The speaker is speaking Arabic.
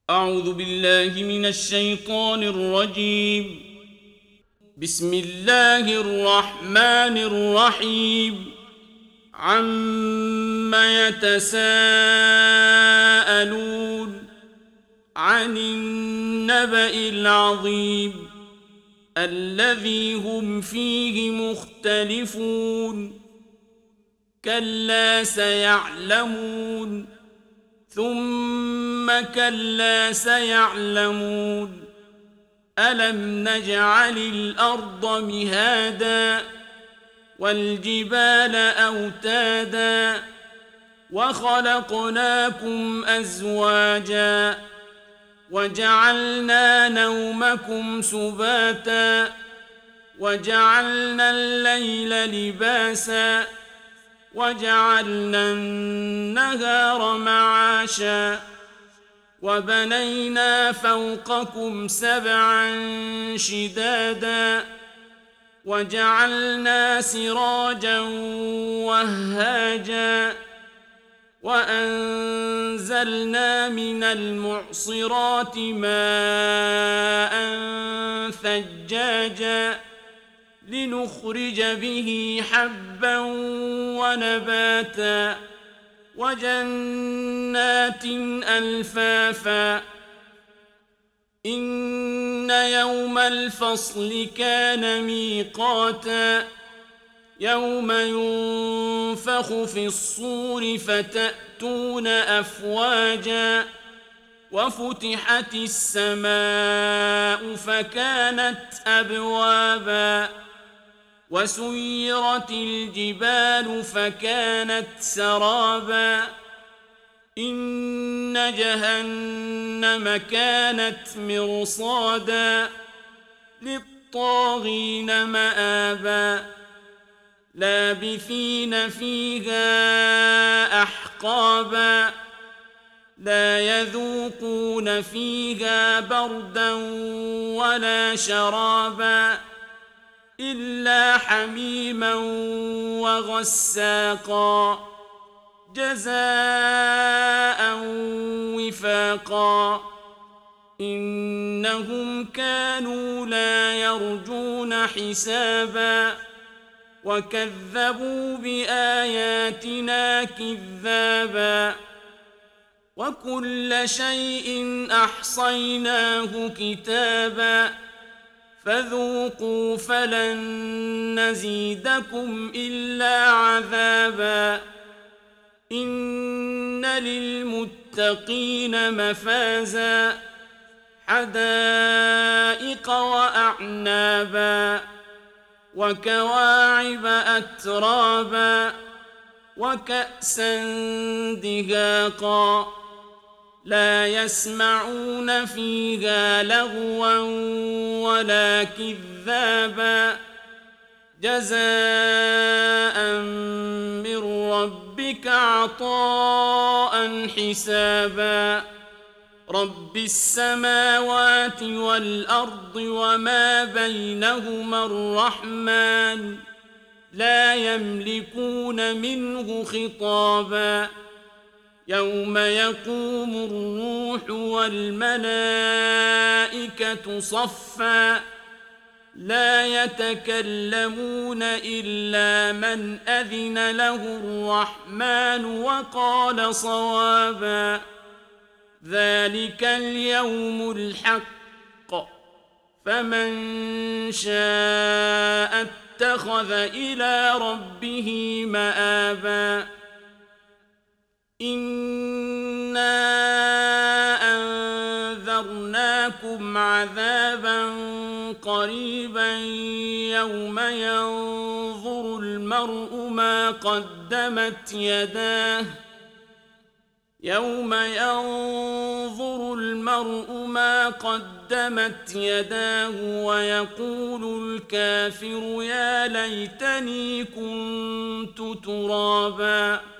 أعوذ بالله من الشيطان الرجيم. بسم الله الرحمن الرحيم. عم يتساءلون عن النبأ العظيم الذي هم فيه مختلفون. كلا سيعلمون ثم كلا سيعلمون. ألم نجعل الأرض مهادا والجبال أوتادا وخلقناكم أزواجا وجعلنا نومكم سباتا وجعلنا الليل لباسا وجعلنا النهار معاشا وبنينا فوقكم سبعا شدادا وجعلنا سراجا وهاجا وأنزلنا من المعصرات ماء ثجاجا لنخرج به حبا ونباتا وجنات ألفافا. إن يوم الفصل كان ميقاتا يوم ينفخ في الصور فتأتون أفواجا وفتحت السماء فكانت أبوابا وسيرت الجبال فكانت سرابا. إن جهنم كانت مرصادا للطاغين مآبا لابثين فيها أحقابا لا يذوقون فيها بردا ولا شرابا إلا حميما وغساقا جزاء وفاقا. إنهم كانوا لا يرجون حسابا وكذبوا بآياتنا كذابا وكل شيء أحصيناه كتابا فذوقوا فلن نزيدكم إلا عذابا. إن للمتقين مفازا حدائق وأعنابا وكواعب أترابا وكأسا دهاقا لا يسمعون فيها لغوا ولا كذابا جزاء من ربك عطاء حسابا. رب السماوات والأرض وما بينهما الرحمن لا يملكون منه خطابا. يوم يقوم الروح والملائكة صفا لا يتكلمون إلا من أذن له الرحمن وقال صوابا. ذلك اليوم الحق فمن شاء اتخذ إلى ربه مآبا. إنا أنذرناكم عذابا قريبا يوم ينظر المرء ما قدمت يداه ويقول الكافر يا ليتني كنت ترابا.